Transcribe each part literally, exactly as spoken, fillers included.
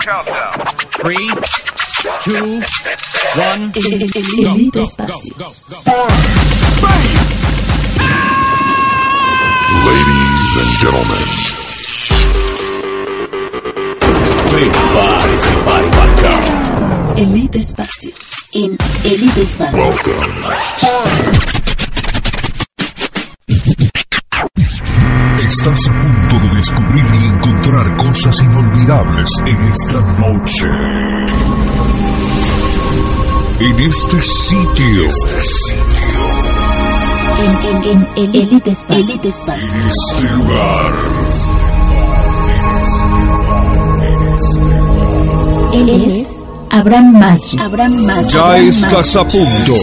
Three, two, one. Elite Espacios. Ladies and gentlemen. Prepare-se para embarcar. Elite Espacios. En Elite Espacios. Estás a punto de descubrir y encontrar cosas inolvidables en esta noche. En este sitio. Este sitio. En, en, en Elite Espacios. Elite Espacios. En este lugar. Él es Abraham Maggi. Abraham Maggi. Ya Abraham estás Maggi. a punto.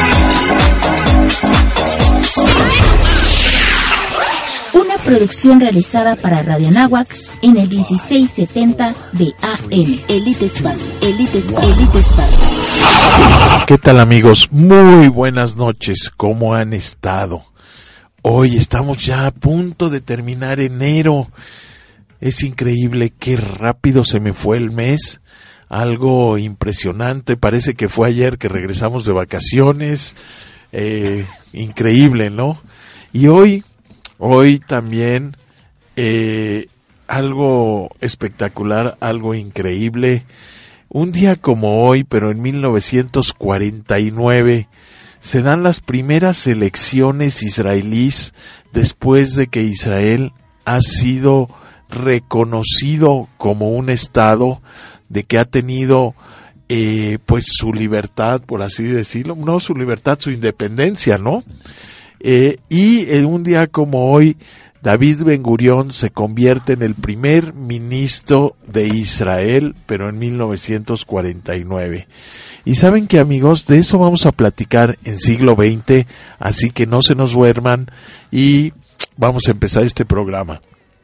Una producción realizada para Radio Anáhuac en el dieciséis setenta de A M. Elite Espacio. Elite Espacio. Elite Espacio. ¿Qué tal, amigos? Muy buenas noches. ¿Cómo han estado? Hoy estamos ya a punto de terminar enero. Es increíble qué rápido se me fue el mes. Algo impresionante. Parece que fue ayer que regresamos de vacaciones. Eh, increíble, ¿no? Y hoy, hoy también eh, algo espectacular, algo increíble. Un día como hoy, pero en mil novecientos cuarenta y nueve, se dan las primeras elecciones israelíes después de que Israel ha sido reconocido como un estado, de que ha tenido eh, pues su libertad, por así decirlo, no su libertad, su independencia, ¿no? Eh, y en un día como hoy, David Ben Gurión se convierte en el primer ministro de Israel, pero en mil novecientos cuarenta y nueve. Y saben que, amigos, de eso vamos a platicar en siglo veinte, así que no se nos duerman y vamos a empezar este programa.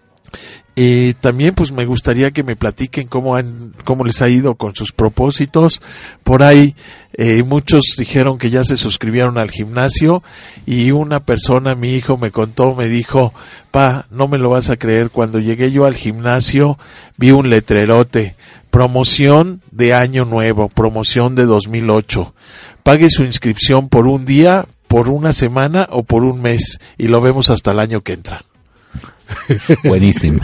Eh, también pues me gustaría que me platiquen cómo han, cómo les ha ido con sus propósitos. Por ahí eh, muchos dijeron que ya se suscribieron al gimnasio y una persona, mi hijo, me contó, me dijo: pa, no me lo vas a creer, cuando llegué yo al gimnasio vi un letrerote, promoción de año nuevo, promoción de dos mil ocho, pague su inscripción por un día, por una semana o por un mes y lo vemos hasta el año que entra. Buenísimo.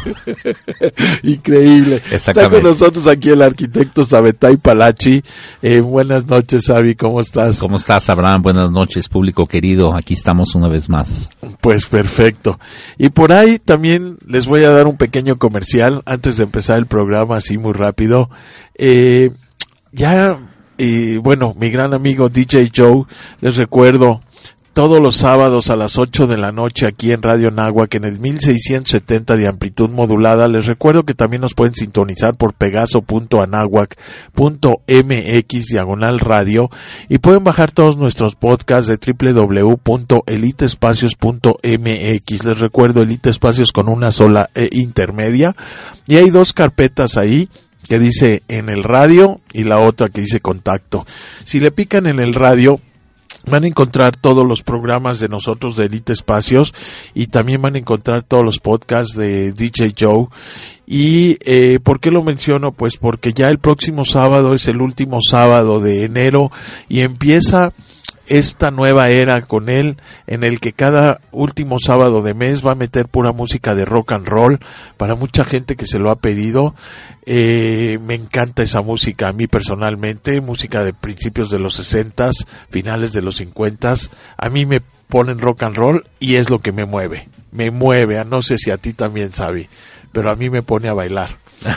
Increíble. Está con nosotros aquí el arquitecto Sabetay Palachi. Eh, buenas noches, Sabi, ¿cómo estás? ¿Cómo estás, Abraham? Buenas noches, público querido. Aquí estamos una vez más. Pues perfecto. Y por ahí también les voy a dar un pequeño comercial antes de empezar el programa, así muy rápido. Eh, ya, eh, bueno, mi gran amigo D J Joe, les recuerdo, todos los sábados a las ocho de la noche aquí en Radio Anáhuac en el mil seiscientos setenta de amplitud modulada. Les recuerdo que también nos pueden sintonizar por pegaso punto anáhuac punto m x diagonal radio y pueden bajar todos nuestros podcasts de doble u doble u doble u punto elite espacios punto m x. Les recuerdo, Elite Espacios con una sola E intermedia, y hay dos carpetas ahí que dice en el radio y la otra que dice contacto. Si le pican en el radio, van a encontrar todos los programas de nosotros de Elite Espacios y también van a encontrar todos los podcasts de D J Joe. Y eh, ¿por qué lo menciono? Pues porque ya el próximo sábado es el último sábado de enero y empieza esta nueva era con él, en el que cada último sábado de mes va a meter pura música de rock and roll para mucha gente que se lo ha pedido. Eh, me encanta esa música a mí personalmente, música de principios de los sesentas, finales de los cincuentas. A mí me ponen rock and roll y es lo que me mueve, me mueve, no sé si a ti también, Sabi, pero a mí me pone a bailar.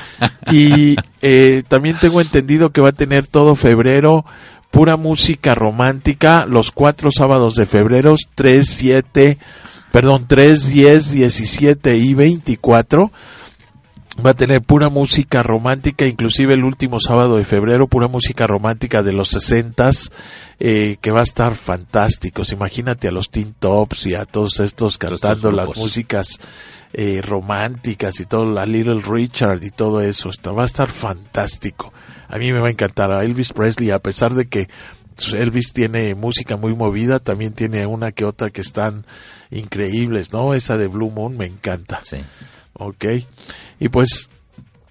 Y eh, también tengo entendido que va a tener todo febrero pura música romántica, los cuatro sábados de febrero, tres, siete, perdón, tres, diez, diecisiete y veinticuatro. Va a tener pura música romántica, inclusive el último sábado de febrero, pura música romántica de los sesentas, eh, que va a estar fantásticos. Imagínate a los Teen Tops y a todos estos cantando las músicas eh, románticas y todo, la Little Richard y todo eso. Está, va a estar fantástico. A mí me va a encantar. A Elvis Presley, a pesar de que Elvis tiene música muy movida, también tiene una que otra que están increíbles, ¿no? Esa de Blue Moon me encanta. Sí. Ok. Y pues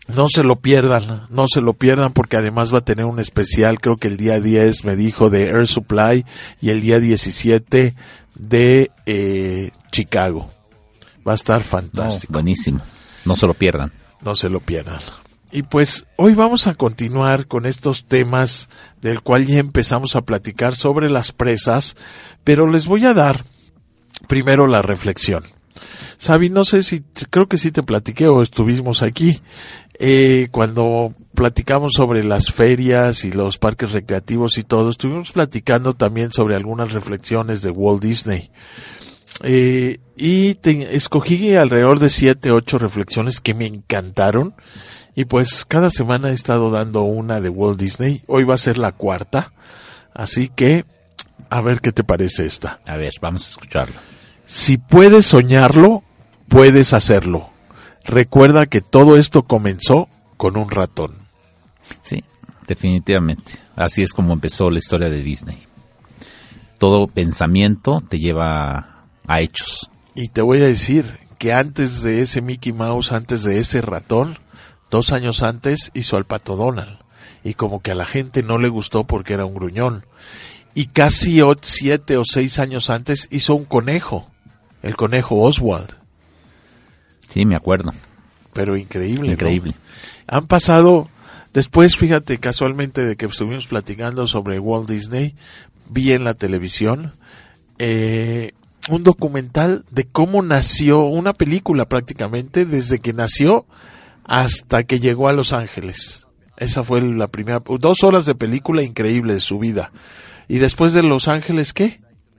No se lo pierdan, no se lo pierdan porque además va a tener un especial, creo que el día diez me dijo de Air Supply y el día diecisiete de eh, Chicago. Va a estar fantástico. No, buenísimo, no se lo pierdan. No se lo pierdan. Y pues hoy vamos a continuar con estos temas del cual ya empezamos a platicar sobre las presas, pero les voy a dar primero la reflexión. Sabi, no sé si, creo que sí te platiqué o estuvimos aquí, eh, cuando platicamos sobre las ferias y los parques recreativos y todo, estuvimos platicando también sobre algunas reflexiones de Walt Disney. Eh, y te, escogí alrededor de siete, ocho reflexiones que me encantaron. Y pues cada semana he estado dando una de Walt Disney. Hoy va a ser la cuarta. Así que, a ver qué te parece esta. A ver, vamos a escucharlo. Si puedes soñarlo, puedes hacerlo. Recuerda que todo esto comenzó con un ratón. Sí, definitivamente. Así es como empezó la historia de Disney. Todo pensamiento te lleva a hechos. Y te voy a decir que antes de ese Mickey Mouse, antes de ese ratón, dos años antes hizo al Pato Donald. Y como que a la gente no le gustó porque era un gruñón. Y casi o, siete o seis años antes hizo un conejo. El conejo Oswald. Sí, me acuerdo. Pero increíble, Increíble. ¿no? Han pasado, después, fíjate, casualmente de que estuvimos platicando sobre Walt Disney, vi en la televisión eh, un documental de cómo nació, una película prácticamente, desde que nació hasta que llegó a Los Ángeles. Esa fue la primera, dos horas de película increíble de su vida. Y después de Los Ángeles, ¿qué?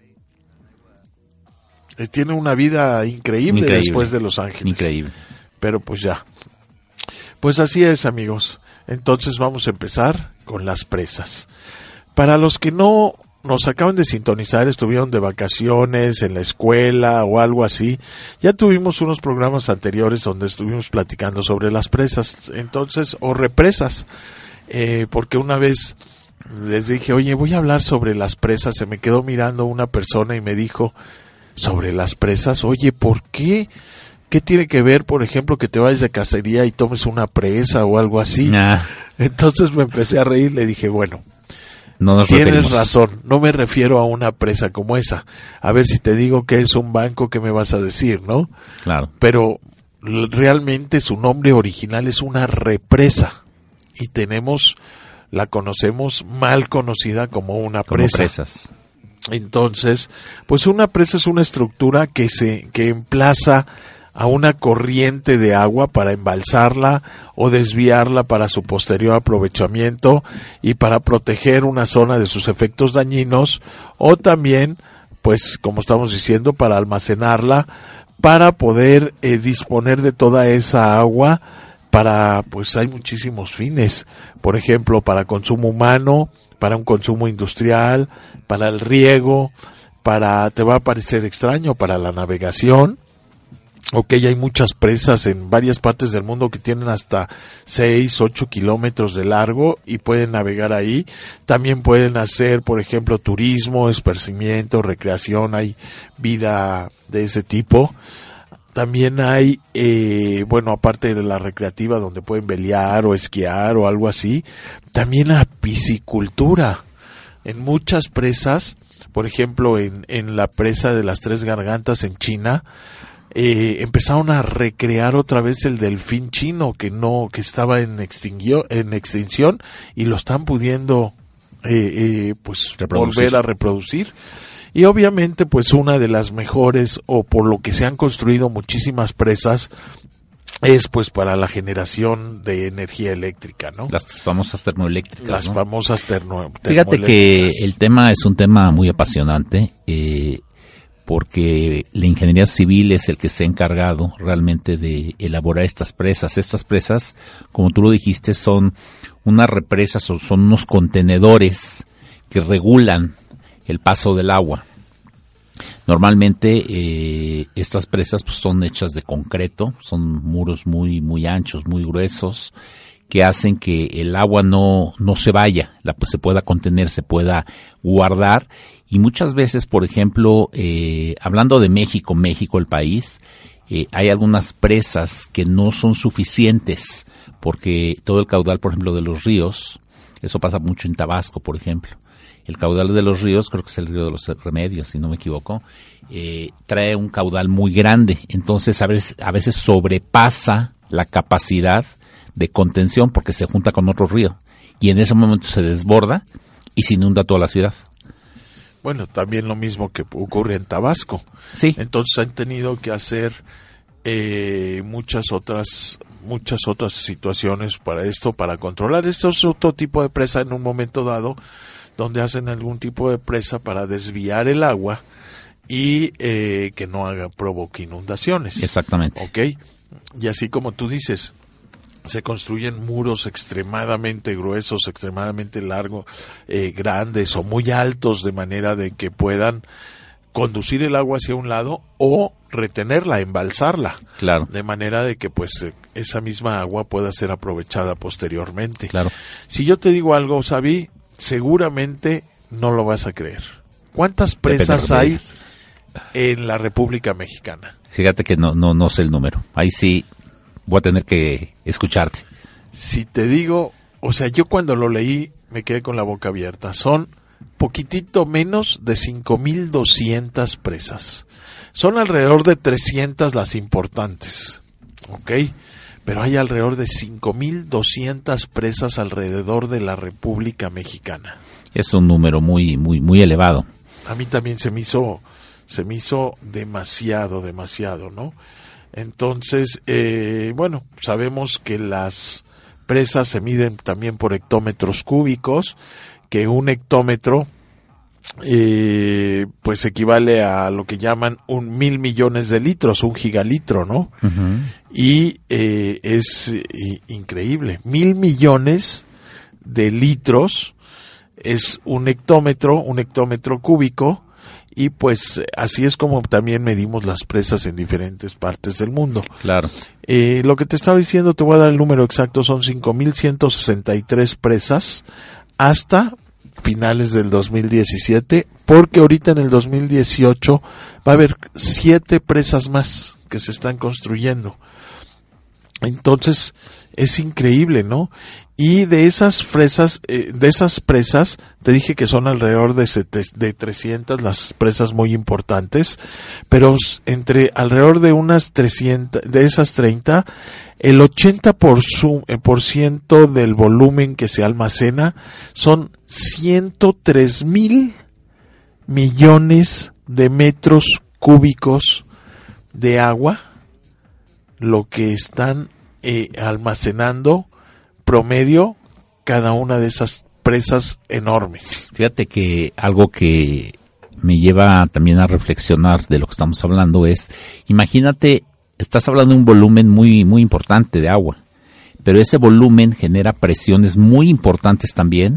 Eh, tiene una vida increíble, increíble después de Los Ángeles. Increíble. Pero pues ya. Pues así es, amigos. Entonces vamos a empezar con las presas. Para los que no nos acaban de sintonizar, estuvieron de vacaciones en la escuela o algo así, ya tuvimos unos programas anteriores donde estuvimos platicando sobre las presas, entonces, o represas, eh, porque una vez les dije, oye, voy a hablar sobre las presas, se me quedó mirando una persona y me dijo, sobre las presas, oye, ¿por qué? ¿Qué tiene que ver, por ejemplo, que te vayas de cacería y tomes una presa o algo así? Nah. Entonces me empecé a reír, le dije, bueno, no nos tienes referimos. razón, no me refiero a una presa como esa. A ver, si te digo que es un banco, ¿qué me vas a decir, no? Claro. Pero l- realmente su nombre original es una represa y tenemos, la conocemos mal conocida como una Como presa. presas. Entonces, pues una presa es una estructura que se que emplaza a una corriente de agua para embalsarla o desviarla para su posterior aprovechamiento y para proteger una zona de sus efectos dañinos, o también, pues como estamos diciendo, para almacenarla, para poder eh, disponer de toda esa agua para, pues hay muchísimos fines, por ejemplo, para consumo humano, para un consumo industrial, para el riego, para, te va a parecer extraño, para la navegación. Ok, hay muchas presas en varias partes del mundo que tienen hasta seis, ocho kilómetros de largo y pueden navegar ahí. También pueden hacer, por ejemplo, turismo, esparcimiento, recreación, hay vida de ese tipo. También hay, eh, bueno, aparte de la recreativa donde pueden velear o esquiar o algo así, también la piscicultura. En muchas presas, por ejemplo, en, en la presa de las Tres Gargantas en China, Eh, empezaron a recrear otra vez el delfín chino que no que estaba en extinguió, en extinción y lo están pudiendo eh, eh, pues reproducir. volver a reproducir. Y obviamente pues una de las mejores, o por lo que se han construido muchísimas presas, es pues para la generación de energía eléctrica, ¿no? Las famosas termoeléctricas. Las ¿no? famosas termo, Fíjate que termoeléctricas. el tema es un tema muy apasionante, eh, porque la ingeniería civil es el que se ha encargado realmente de elaborar estas presas. Estas presas, como tú lo dijiste, son unas represas o son unos contenedores que regulan el paso del agua. Normalmente eh, estas presas pues, son hechas de concreto, son muros muy muy anchos, muy gruesos, que hacen que el agua no no se vaya, la, pues, se pueda contener, se pueda guardar. Y muchas veces, por ejemplo, eh, hablando de México, México el país, eh, hay algunas presas que no son suficientes porque todo el caudal, por ejemplo, de los ríos, eso pasa mucho en Tabasco, por ejemplo. El caudal de los ríos, creo que es el río de los Remedios, si no me equivoco, eh, trae un caudal muy grande. Entonces, a veces, a veces sobrepasa la capacidad de contención porque se junta con otro río. Y en ese momento se desborda y se inunda toda la ciudad. Bueno, también lo mismo que ocurre en Tabasco. Sí. Entonces han tenido que hacer eh, muchas otras muchas otras situaciones para esto, para controlar. Esto es otro tipo de presa en un momento dado, donde hacen algún tipo de presa para desviar el agua y eh, que no haga provoque inundaciones. Exactamente. ¿Ok? Y así como tú dices, se construyen muros extremadamente gruesos, extremadamente largos, eh, grandes o muy altos, de manera de que puedan conducir el agua hacia un lado o retenerla, embalsarla. Claro. De manera de que pues esa misma agua pueda ser aprovechada posteriormente. Claro. Si yo te digo algo, Xavi, seguramente no lo vas a creer. ¿Cuántas presas hay en la República Mexicana? Fíjate que no, no, no sé el número. Ahí sí voy a tener que escucharte. Si te digo, o sea, yo cuando lo leí me quedé con la boca abierta. Son poquitito menos de cinco mil doscientas presas. Son alrededor de trescientas las importantes, ¿ok? Pero hay alrededor de cinco mil doscientas presas alrededor de la República Mexicana. Es un número muy, muy, muy elevado. A mí también se me hizo, se me hizo demasiado, demasiado, ¿no? Entonces, eh, bueno, sabemos que las presas se miden también por hectómetros cúbicos, que un hectómetro eh, pues equivale a lo que llaman un mil millones de litros, un gigalitro, ¿no? Uh-huh. Y eh, es eh, increíble, mil millones de litros es un hectómetro, un hectómetro cúbico, y pues así es como también medimos las presas en diferentes partes del mundo. Claro. Eh, lo que te estaba diciendo, te voy a dar el número exacto, son cinco mil ciento sesenta y tres presas hasta finales del dos mil diecisiete, porque ahorita en el dos mil dieciocho va a haber siete presas más que se están construyendo. Entonces es increíble, ¿no? Y de esas presas, eh, de esas presas, te dije que son alrededor de, sete, de trescientas las presas muy importantes, pero entre alrededor de unas trescientas, de esas treinta, el ochenta por ciento del volumen que se almacena son ciento tres mil millones de metros cúbicos de agua, lo que están eh, almacenando promedio cada una de esas presas enormes. Fíjate que algo que me lleva también a reflexionar de lo que estamos hablando es, imagínate, estás hablando de un volumen muy, muy importante de agua, pero ese volumen genera presiones muy importantes también,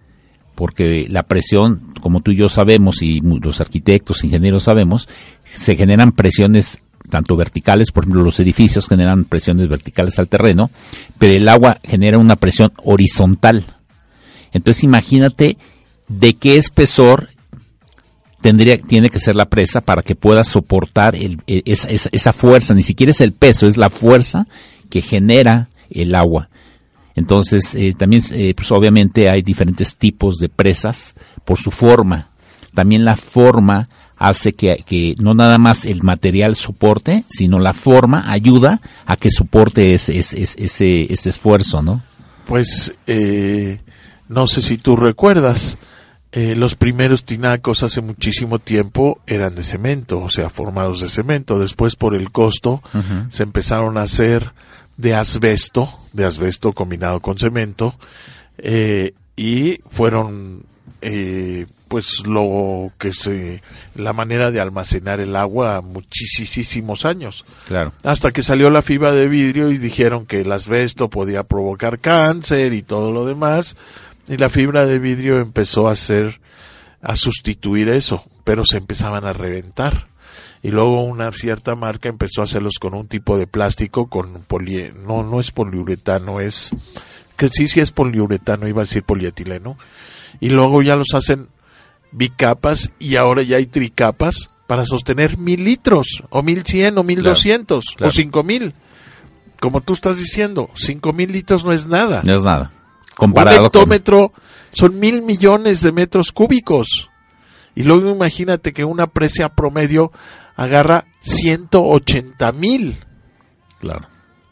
porque la presión, como tú y yo sabemos, y los arquitectos, ingenieros sabemos, se generan presiones tanto verticales, por ejemplo, los edificios generan presiones verticales al terreno, pero el agua genera una presión horizontal. Entonces imagínate de qué espesor tendría tiene que ser la presa para que pueda soportar el, esa, esa, esa fuerza. Ni siquiera es el peso, es la fuerza que genera el agua. Entonces eh, también eh, pues obviamente hay diferentes tipos de presas por su forma. También la forma hace que, que no nada más el material soporte, sino la forma ayuda a que soporte ese, ese, ese, ese esfuerzo, ¿no? Pues eh, no sé si tú recuerdas, eh, los primeros tinacos hace muchísimo tiempo eran de cemento, o sea, formados de cemento. Después, por el costo, uh-huh. se empezaron a hacer de asbesto, de asbesto combinado con cemento, eh, y fueron eh, pues lo que se, la manera de almacenar el agua muchísimos años. Claro. Hasta que salió la fibra de vidrio y dijeron que el asbesto podía provocar cáncer y todo lo demás, y la fibra de vidrio empezó a hacer, a sustituir eso, pero se empezaban a reventar. Y luego una cierta marca empezó a hacerlos con un tipo de plástico, con poli, no, no es poliuretano, es, que sí, sí es poliuretano, iba a decir polietileno, y luego ya los hacen bicapas y ahora ya hay tricapas para sostener mil litros, o mil cien, o mil doscientos, claro, claro. o cinco mil. como tú estás diciendo, cinco mil litros no es nada. No es nada. Comparado un hectómetro con... son mil millones de metros cúbicos. Y luego imagínate que una presa promedio agarra ciento ochenta mil. Claro.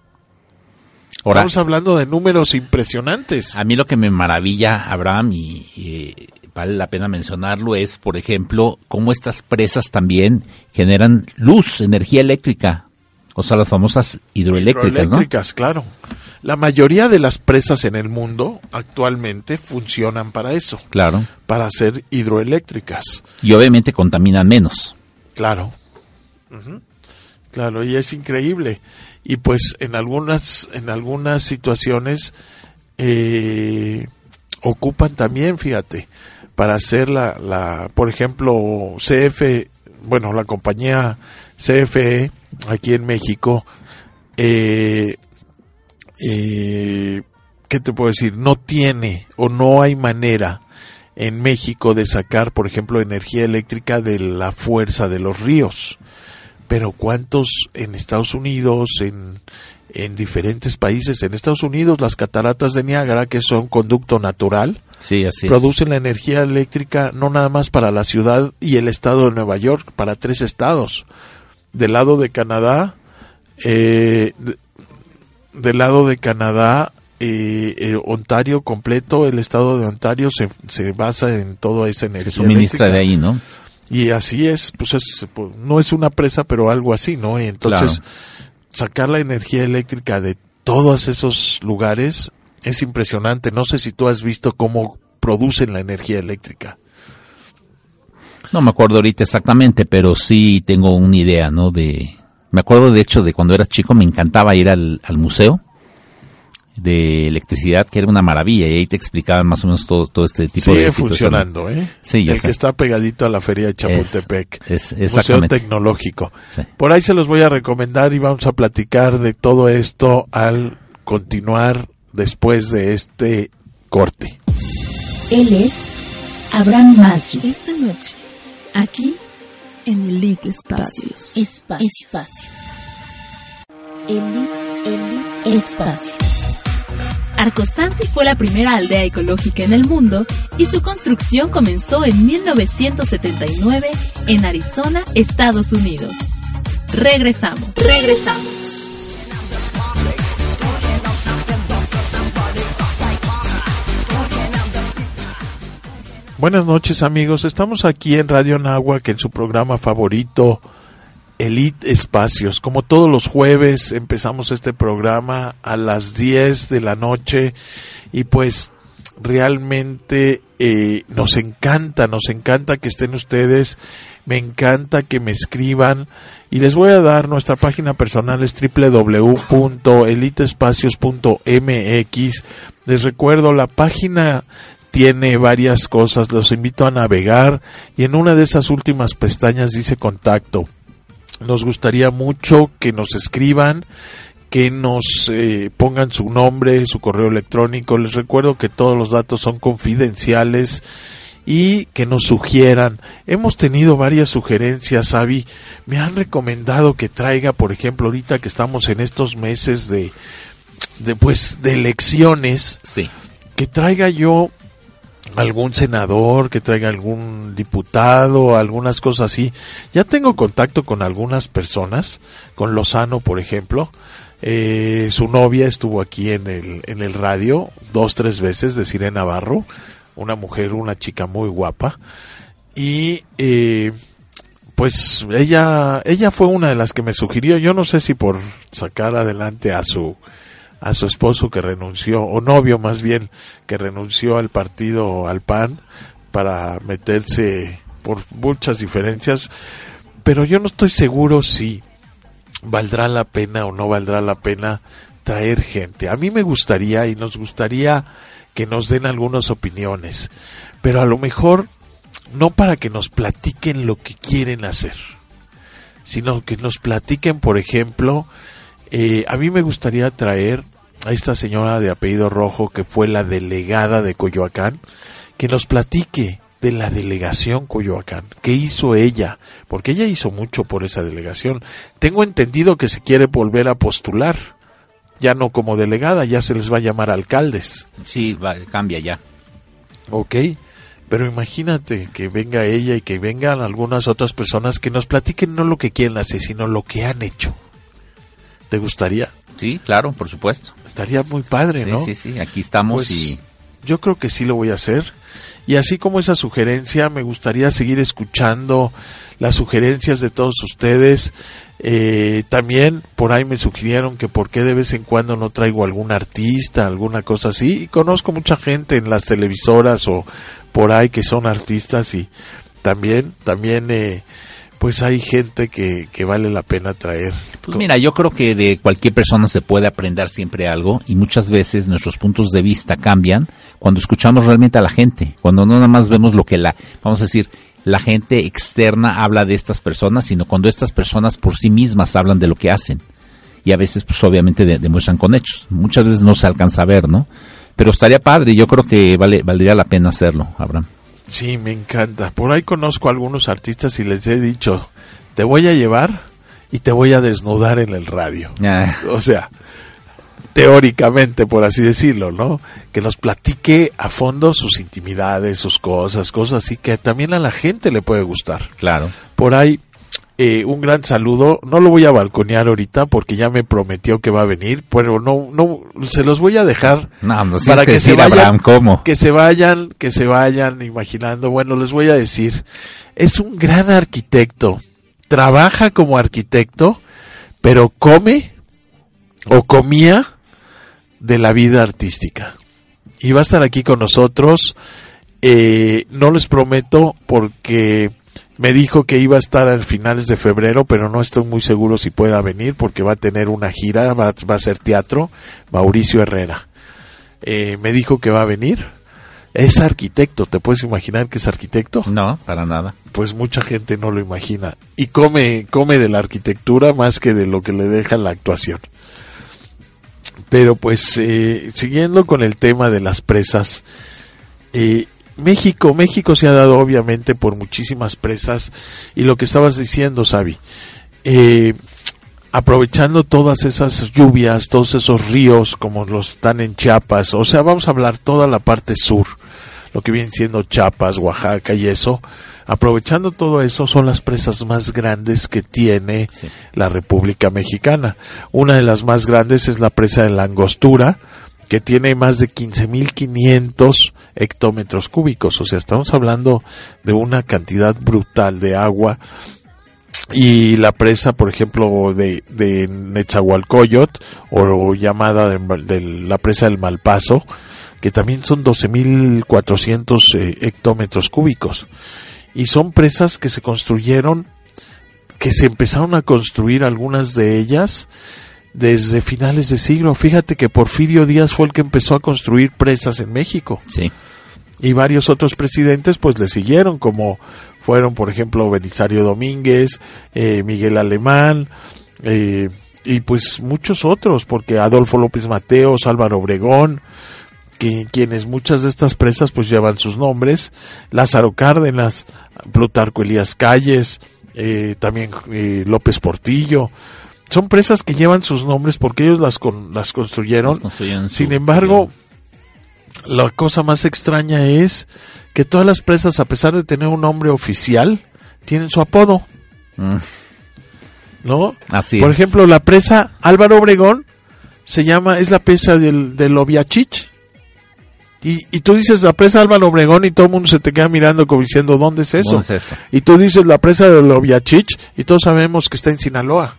Ahora, estamos hablando de números impresionantes. A mí lo que me maravilla, Abraham, y, y vale la pena mencionarlo, es, por ejemplo, cómo estas presas también generan luz, energía eléctrica. O sea, las famosas hidroeléctricas, hidroeléctricas, ¿no? Claro. La mayoría de las presas en el mundo actualmente funcionan para eso. Claro. Para ser hidroeléctricas. Y obviamente contaminan menos. Claro. Uh-huh. Claro, y es increíble. Y pues en algunas en algunas situaciones eh, ocupan también, fíjate, para hacer la, la, por ejemplo, C F, bueno, la compañía C F E aquí en México, eh, eh, ¿qué te puedo decir? No tiene o no hay manera en México de sacar, por ejemplo, energía eléctrica de la fuerza de los ríos. Pero ¿cuántos en Estados Unidos, en, en diferentes países? En Estados Unidos, las cataratas de Niágara, que son conducto natural, sí, así producen es. La energía eléctrica no nada más para la ciudad y el estado de Nueva York, para tres estados. Del lado de Canadá, eh, de, del lado de Canadá, eh, eh, Ontario completo, el estado de Ontario se, se basa en toda esa energía se suministra eléctrica. De ahí, ¿no? Y así es, pues es, pues, no es una presa, pero algo así, ¿no? Y entonces, claro, sacar la energía eléctrica de todos esos lugares es impresionante. No sé si tú has visto cómo producen la energía eléctrica. No me acuerdo ahorita exactamente, pero sí tengo una idea, ¿no? De, me acuerdo de hecho de cuando era chico me encantaba ir al, al museo de electricidad, que era una maravilla, y ahí te explicaban más o menos todo, todo este tipo Sigue de situaciones. Sigue funcionando, ¿eh? Sí, ya el sé. Que está pegadito a la feria de Chapultepec, es, es, Museo Tecnológico. Sí. Por ahí se los voy a recomendar y vamos a platicar de todo esto al continuar después de este corte. Él es Abraham Masri. Esta noche, aquí en Elite Espacios. Espacio. Espacio. Elite, Elite Espacio. Arcosanti fue la primera aldea ecológica en el mundo y su construcción comenzó en mil novecientos setenta y nueve en Arizona, Estados Unidos. Regresamos. Regresamos. Buenas noches, amigos. Estamos aquí en Radio Anáhuac en su programa favorito, Elite Espacios. Como todos los jueves empezamos este programa a las diez de la noche y pues realmente eh, nos encanta, nos encanta que estén ustedes, me encanta que me escriban y les voy a dar nuestra página personal, es doble u doble u doble u punto elite espacios punto m x. Les recuerdo, la página tiene varias cosas, los invito a navegar y en una de esas últimas pestañas dice contacto. Nos gustaría mucho que nos escriban, que nos eh, pongan su nombre, su correo electrónico. Les recuerdo que todos los datos son confidenciales y que nos sugieran. Hemos tenido varias sugerencias, Avi. Me han recomendado que traiga, por ejemplo, ahorita que estamos en estos meses de, de, pues, de elecciones, sí, que traiga yo algún senador, que traiga algún diputado, algunas cosas así. Ya tengo contacto con algunas personas, con Lozano, por ejemplo. Eh, su novia estuvo aquí en el en el radio dos, tres veces, de Sirena Navarro, una mujer, una chica muy guapa. Y eh, pues ella ella fue una de las que me sugirió, yo no sé si por sacar adelante a su a su esposo que renunció, o novio más bien, que renunció al partido, al P A N, para meterse por muchas diferencias, pero yo no estoy seguro si valdrá la pena o no valdrá la pena traer gente. A mí me gustaría y nos gustaría que nos den algunas opiniones, pero a lo mejor no para que nos platiquen lo que quieren hacer, sino que nos platiquen, por ejemplo, Eh, a mí me gustaría traer a esta señora de apellido Rojo, que fue la delegada de Coyoacán, que nos platique de la delegación Coyoacán. ¿Qué hizo ella? Porque ella hizo mucho por esa delegación. Tengo entendido que se quiere volver a postular ya no como delegada, ya se les va a llamar alcaldes. Sí, va, cambia ya. Ok, pero imagínate que venga ella y que vengan algunas otras personas que nos platiquen no lo que quieren hacer, sino lo que han hecho. ¿Te gustaría? Sí, claro, por supuesto. Estaría muy padre, sí, ¿no? Sí, sí, aquí estamos pues, y... Yo creo que sí lo voy a hacer. Y así como esa sugerencia, me gustaría seguir escuchando las sugerencias de todos ustedes. Eh, también por ahí me sugirieron que por qué de vez en cuando no traigo algún artista, alguna cosa así. Y conozco mucha gente en las televisoras o por ahí que son artistas y también, también eh, pues hay gente que, que vale la pena traer. Pues mira, yo creo que de cualquier persona se puede aprender siempre algo y muchas veces nuestros puntos de vista cambian cuando escuchamos realmente a la gente, cuando no nada más vemos lo que la, vamos a decir, la gente externa habla de estas personas, sino cuando estas personas por sí mismas hablan de lo que hacen. Y a veces, pues obviamente de, demuestran con hechos. Muchas veces no se alcanza a ver, ¿no? Pero estaría padre, yo creo que vale, valdría la pena hacerlo, Abraham. Sí, me encanta. Por ahí conozco a algunos artistas y les he dicho, te voy a llevar y te voy a desnudar en el radio. Ah. O sea, teóricamente, por así decirlo, ¿no? Que nos platique a fondo sus intimidades, sus cosas, cosas así que también a la gente le puede gustar. Claro. Por ahí, eh, un gran saludo. No lo voy a balconear ahorita porque ya me prometió que va a venir, pero no, no, se los voy a dejar no, no para que, que se vayan, Abraham, ¿cómo? que se vayan, que se vayan imaginando. Bueno, les voy a decir, es un gran arquitecto, trabaja como arquitecto, pero come o comía de la vida artística. Y va a estar aquí con nosotros. Eh, no les prometo porque me dijo que iba a estar a finales de febrero, pero no estoy muy seguro si pueda venir porque va a tener una gira, va, va a hacer teatro. Mauricio Herrera. Eh, me dijo que va a venir. Es arquitecto, ¿te puedes imaginar que es arquitecto? No, para nada. Pues mucha gente no lo imagina. Y come, come de la arquitectura más que de lo que le deja la actuación. Pero pues, eh, siguiendo con el tema de las presas, eh, México, México se ha dado obviamente por muchísimas presas, y lo que estabas diciendo, Xavi, eh, aprovechando todas esas lluvias, todos esos ríos como los están en Chiapas, o sea, vamos a hablar toda la parte sur, lo que viene siendo Chiapas, Oaxaca y eso, aprovechando todo eso, son las presas más grandes que tiene sí. la República Mexicana. Una de las más grandes es la presa de la Angostura, que tiene más de quince mil quinientos hectómetros cúbicos, o sea, estamos hablando de una cantidad brutal de agua. Y la presa, por ejemplo, de, de Nezahualcóyotl, o llamada de, de la presa del Malpaso, que también son doce mil cuatrocientos eh, hectómetros cúbicos. Y son presas que se construyeron, que se empezaron a construir algunas de ellas desde finales de siglo. Fíjate que Porfirio Díaz fue el que empezó a construir presas en México. Sí. Y varios otros presidentes pues le siguieron, como fueron, por ejemplo, Belisario Domínguez, eh, Miguel Alemán, eh, y pues muchos otros, porque Adolfo López Mateos, Álvaro Obregón, que quienes muchas de estas presas pues llevan sus nombres, Lázaro Cárdenas, Plutarco Elías Calles, eh, también eh, López Portillo. Son presas que llevan sus nombres porque ellos las con, las construyeron. Las construyeron Sin su, embargo, bien. La cosa más extraña es que todas las presas, a pesar de tener un nombre oficial, tienen su apodo. Mm. ¿No? Así Por es. ejemplo, la presa Álvaro Obregón se llama, es la presa del, del Oviachich. Y, y tú dices la presa Álvaro Obregón y todo el mundo se te queda mirando como diciendo, ¿dónde es eso? ¿Dónde es eso? Y tú dices la presa del Oviachich y todos sabemos que está en Sinaloa.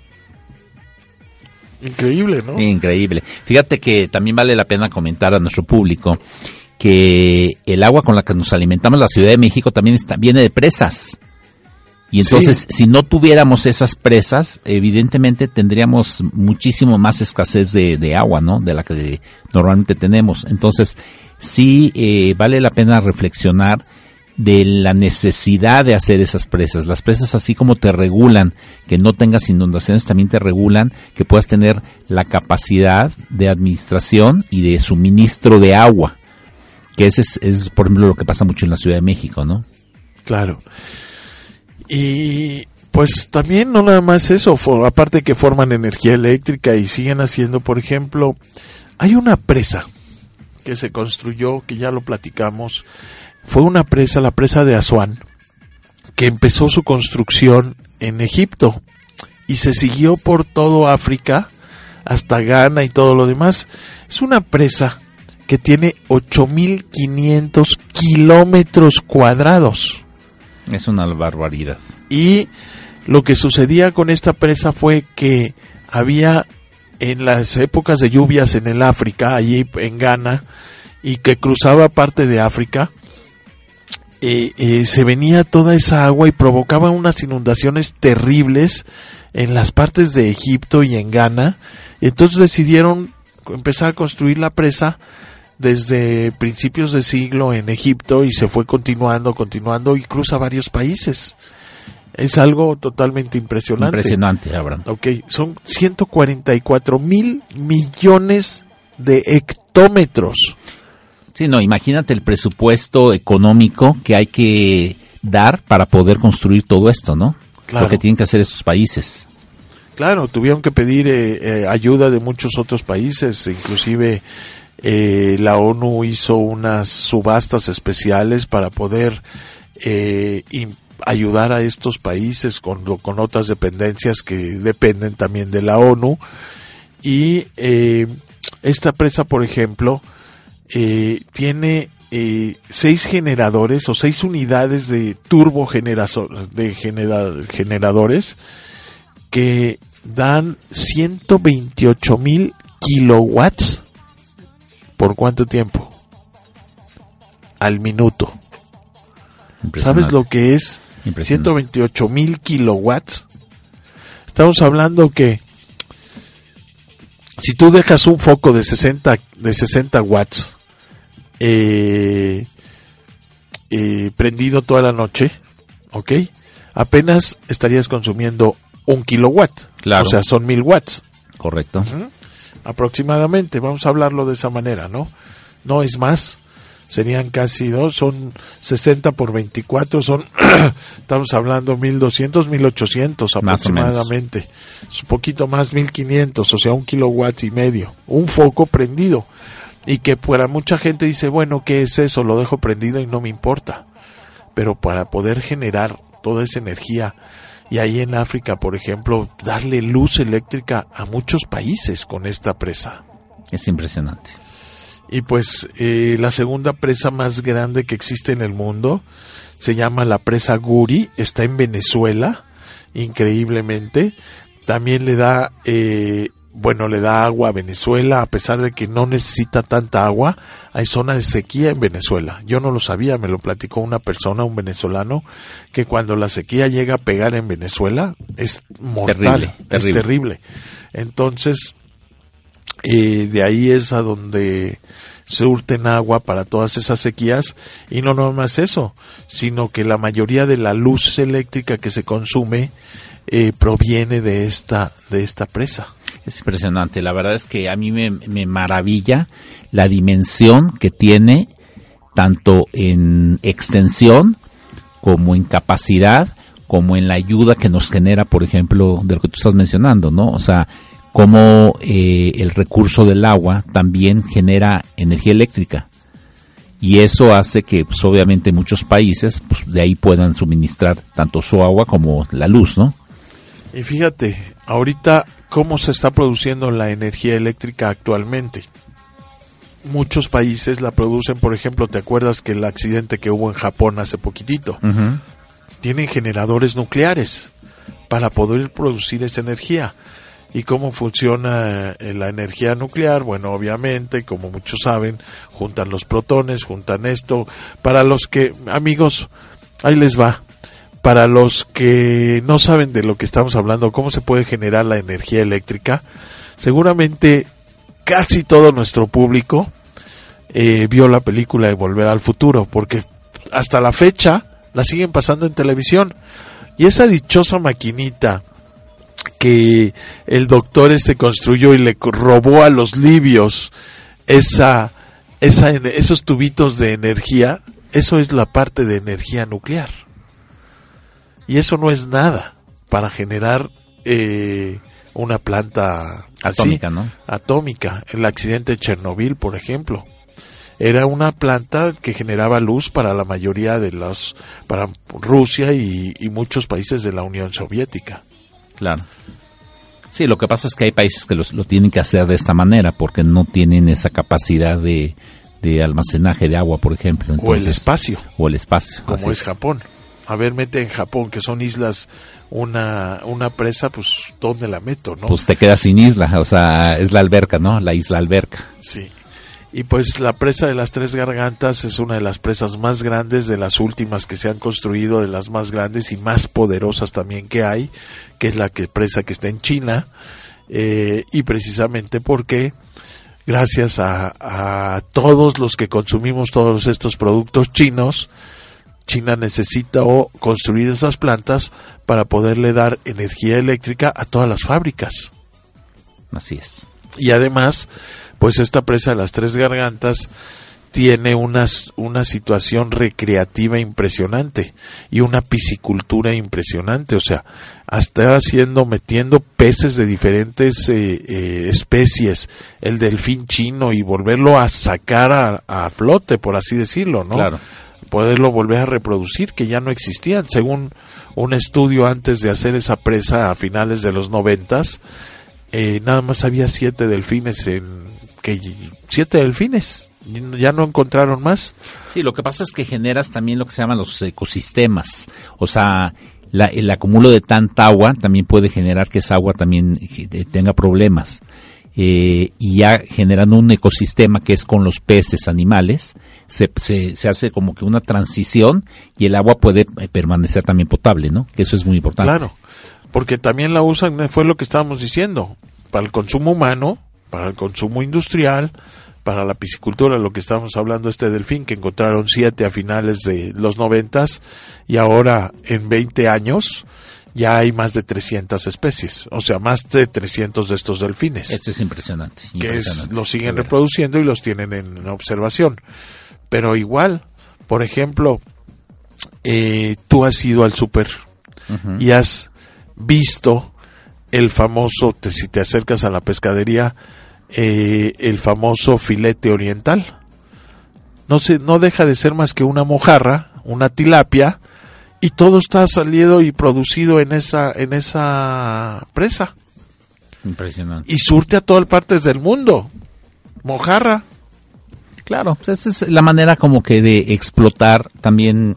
Increíble, ¿no? Increíble. Fíjate que también vale la pena comentar a nuestro público que el agua con la que nos alimentamos en la Ciudad de México también está, viene de presas. Y entonces, sí. si no tuviéramos esas presas, evidentemente tendríamos muchísimo más escasez de, de agua, ¿no? De la que normalmente tenemos. Entonces, sí eh, vale la pena reflexionar de la necesidad de hacer esas presas. Las presas, así como te regulan que no tengas inundaciones, también te regulan que puedas tener la capacidad de administración y de suministro de agua, que ese es, es por ejemplo, lo que pasa mucho en la Ciudad de México, ¿no? Claro. Y pues también no nada más eso, for, aparte que forman energía eléctrica y siguen haciendo, por ejemplo, hay una presa que se construyó, que ya lo platicamos, fue una presa, la presa de Asuán, que empezó su construcción en Egipto y se siguió por todo África hasta Ghana y todo lo demás. Es una presa que tiene ocho mil quinientos kilómetros cuadrados. Es una barbaridad. Y lo que sucedía con esta presa fue que había en las épocas de lluvias en el África, allí en Ghana, y que cruzaba parte de África, eh, eh, se venía toda esa agua y provocaba unas inundaciones terribles en las partes de Egipto y en Ghana. Entonces decidieron empezar a construir la presa desde principios de siglo en Egipto y se fue continuando, continuando y cruza varios países. Es algo totalmente impresionante. Impresionante, Abraham. Ok, son ciento cuarenta y cuatro mil millones de hectómetros. Sí, no, imagínate el presupuesto económico que hay que dar para poder construir todo esto, ¿no? Claro. Lo que tienen que hacer estos países. Claro, tuvieron que pedir eh, eh, ayuda de muchos otros países, inclusive eh, la ONU hizo unas subastas especiales para poder eh, im- ayudar a estos países con, con otras dependencias que dependen también de la ONU. Y eh, esta presa, por ejemplo, eh, tiene eh, seis generadores o seis unidades de turbo de genera- generadores que dan ciento veintiocho mil kilowatts. ¿Por cuánto tiempo? Al minuto. ¿Sabes lo que es ciento veintiocho mil kilowatts? Estamos hablando que si tú dejas un foco de sesenta, de sesenta watts eh, eh, prendido toda la noche, ¿ok? Apenas estarías consumiendo un kilowatt. Claro. O sea, son mil watts. Correcto. Uh-huh. Aproximadamente, vamos a hablarlo de esa manera, ¿no? No es más. Serían casi dos, son sesenta por veinticuatro, son, estamos hablando mil doscientos, mil ochocientos aproximadamente. Es un poquito más, mil quinientos, o sea, un kilowatt y medio. Un foco prendido. Y que para mucha gente dice, bueno, ¿qué es eso? Lo dejo prendido y no me importa. Pero para poder generar toda esa energía, y ahí en África, por ejemplo, darle luz eléctrica a muchos países con esta presa. Es impresionante. Y pues eh, la segunda presa más grande que existe en el mundo se llama la presa Guri, está en Venezuela, increíblemente. También le da, eh, bueno, le da agua a Venezuela, a pesar de que no necesita tanta agua. Hay zona de sequía en Venezuela. Yo no lo sabía, me lo platicó una persona, un venezolano, que cuando la sequía llega a pegar en Venezuela es mortal, terrible, es terrible. terrible. Entonces, Eh, de ahí es a donde surten agua para todas esas sequías, y no nada más eso, sino que la mayoría de la luz eléctrica que se consume eh, proviene de esta de esta presa. Es impresionante, la verdad es que a mí me, me maravilla la dimensión que tiene, tanto en extensión como en capacidad, como en la ayuda que nos genera, por ejemplo, de lo que tú estás mencionando, ¿no? O sea, como eh, el recurso del agua también genera energía eléctrica, y eso hace que pues obviamente muchos países pues de ahí puedan suministrar tanto su agua como la luz, ¿no? Y fíjate, ahorita cómo se está produciendo la energía eléctrica actualmente. Muchos países la producen, por ejemplo, ¿te acuerdas que el accidente que hubo en Japón hace poquitito? Uh-huh. Tienen generadores nucleares para poder producir esa energía. ¿Y cómo funciona eh, la energía nuclear? Bueno, obviamente, como muchos saben, juntan los protones, juntan esto. Para los que, amigos, ahí les va. Para los que no saben de lo que estamos hablando, cómo se puede generar la energía eléctrica, seguramente casi todo nuestro público eh, vio la película de Volver al Futuro, porque hasta la fecha la siguen pasando en televisión. Y esa dichosa maquinita que el doctor este construyó y le robó a los libios esa, esa, esos tubitos de energía, eso es la parte de energía nuclear. Y eso no es nada. para generar eh, una planta atómica, así, ¿no? Atómica. El accidente de Chernobyl, por ejemplo, era una planta que generaba luz para la mayoría de los, para Rusia y, y muchos países de la Unión Soviética. Claro. Sí, lo que pasa es que hay países que los, lo tienen que hacer de esta manera porque no tienen esa capacidad de, de almacenaje de agua, por ejemplo. Entonces, o el espacio. O el espacio. Como así es Japón. A ver, mete en Japón, que son islas, una una presa, pues, ¿dónde la meto, no? Pues te quedas sin isla, o sea, es la alberca, ¿no? La isla alberca. Sí. Y pues la presa de las Tres Gargantas es una de las presas más grandes, de las últimas que se han construido, de las más grandes y más poderosas también que hay, que es la que presa que está en China, eh, y precisamente porque gracias a, a todos los que consumimos todos estos productos chinos, China necesita o construir esas plantas para poderle dar energía eléctrica a todas las fábricas. Así es. Y además, pues esta presa de las Tres Gargantas tiene unas, una situación recreativa impresionante y una piscicultura impresionante, o sea, hasta haciendo, metiendo peces de diferentes eh, eh, especies, el delfín chino, y volverlo a sacar a, a flote, por así decirlo, ¿no? Claro. Poderlo volver a reproducir, que ya no existían, según un estudio antes de hacer esa presa a finales de los noventas, eh, nada más había siete delfines en que siete delfines, ya no encontraron más. Sí, lo que pasa es que generas también lo que se llaman los ecosistemas, o sea, la, el acumulo de tanta agua también puede generar que esa agua también tenga problemas, eh, y ya generando un ecosistema que es con los peces, animales, se, se, se hace como que una transición y el agua puede permanecer también potable, ¿no? Que eso es muy importante. Claro, porque también la usan, fue lo que estábamos diciendo, para el consumo humano, para el consumo industrial, para la piscicultura, lo que estamos hablando, este delfín que encontraron siete a finales de los noventas, y ahora en veinte años ya hay más de trescientas especies, o sea, más de trescientos de estos delfines. Esto es impresionante. Que impresionante, es, los siguen reproduciendo y los tienen en observación. Pero igual, por ejemplo, eh, tú has ido al súper uh-huh. y has visto el famoso, te, si te acercas a la pescadería, eh, el famoso filete oriental. No se, no deja de ser más que una mojarra, una tilapia, y todo está salido y producido en esa, en esa presa. Impresionante. Y surte a todas partes del mundo. Mojarra. Claro, pues esa es la manera como que de explotar también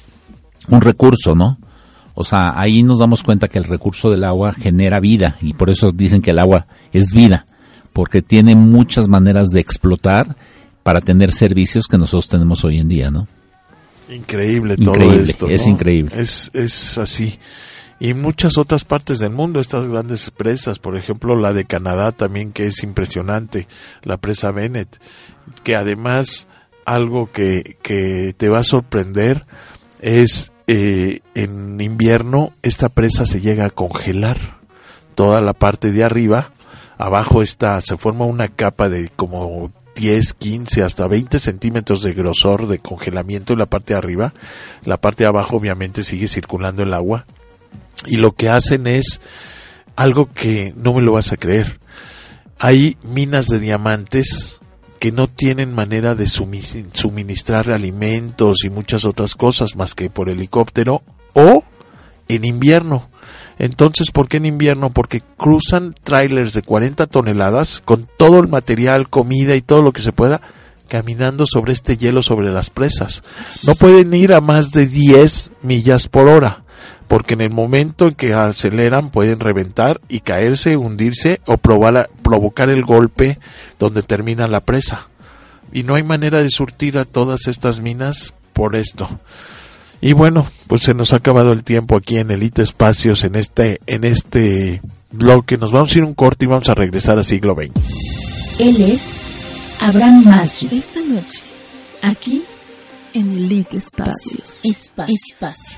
un recurso, ¿no? O sea, ahí nos damos cuenta que el recurso del agua genera vida, y por eso dicen que el agua es vida, porque tiene muchas maneras de explotar para tener servicios que nosotros tenemos hoy en día, ¿no? Increíble, increíble todo esto, ¿no? Es increíble. Es, es así. Y muchas otras partes del mundo, estas grandes presas, por ejemplo la de Canadá también, que es impresionante, la presa Bennett, que además algo que, que te va a sorprender es eh, en invierno esta presa se llega a congelar toda la parte de arriba, abajo está, se forma una capa de como diez, quince, hasta veinte centímetros de grosor de congelamiento en la parte de arriba. La parte de abajo obviamente sigue circulando el agua, y lo que hacen es algo que no me lo vas a creer. Hay minas de diamantes que no tienen manera de suministrar alimentos y muchas otras cosas más que por helicóptero o en invierno. Entonces, ¿por qué en invierno? Porque cruzan trailers de cuarenta toneladas con todo el material, comida y todo lo que se pueda, caminando sobre este hielo sobre las presas. No pueden ir a más de diez millas por hora, porque en el momento en que aceleran pueden reventar y caerse, hundirse o probar, provocar el golpe donde termina la presa. Y no hay manera de surtir a todas estas minas por esto. Y bueno, pues se nos ha acabado el tiempo aquí en Elite Espacios, en este en este bloque. Nos vamos a ir un corte y vamos a regresar a siglo veinte. Él es Abraham Masri. Esta noche, aquí en Elite Espacios. Espacios. Espacios.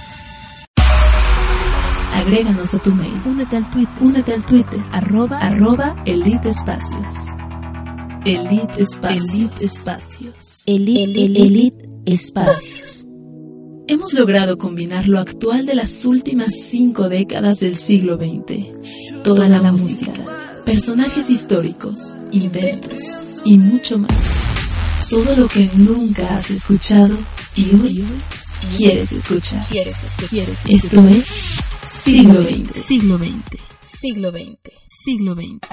Agréganos a tu mail. Únete al Twitter. Únete al Twitter. Arroba, arroba Elite Espacios. Elite Espacios. Elite Espacios. Elite, Elite, Elite Espacios. hemos logrado combinar lo actual de las últimas cinco décadas del siglo veinte. Toda la música, personajes históricos, inventos y mucho más. Todo lo que nunca has escuchado y hoy quieres escuchar. ¿Quieres escuchar? Esto es Siglo veinte. Siglo veinte. Siglo veinte. Siglo veinte.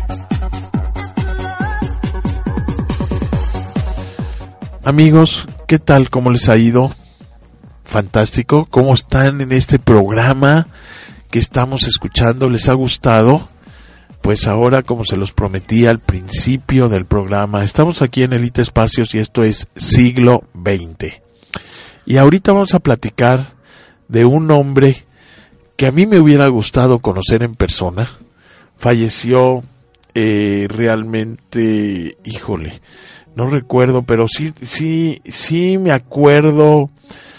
Amigos, ¿qué tal? ¿Cómo les ha ido? Fantástico. ¿Cómo están en este programa que estamos escuchando? ¿Les ha gustado? Pues ahora, como se los prometí al principio del programa, estamos aquí en Elite Espacios y esto es Siglo veinte. Y ahorita vamos a platicar de un hombre que a mí me hubiera gustado conocer en persona. Falleció eh, realmente, híjole, no recuerdo, pero sí, sí, sí me acuerdo.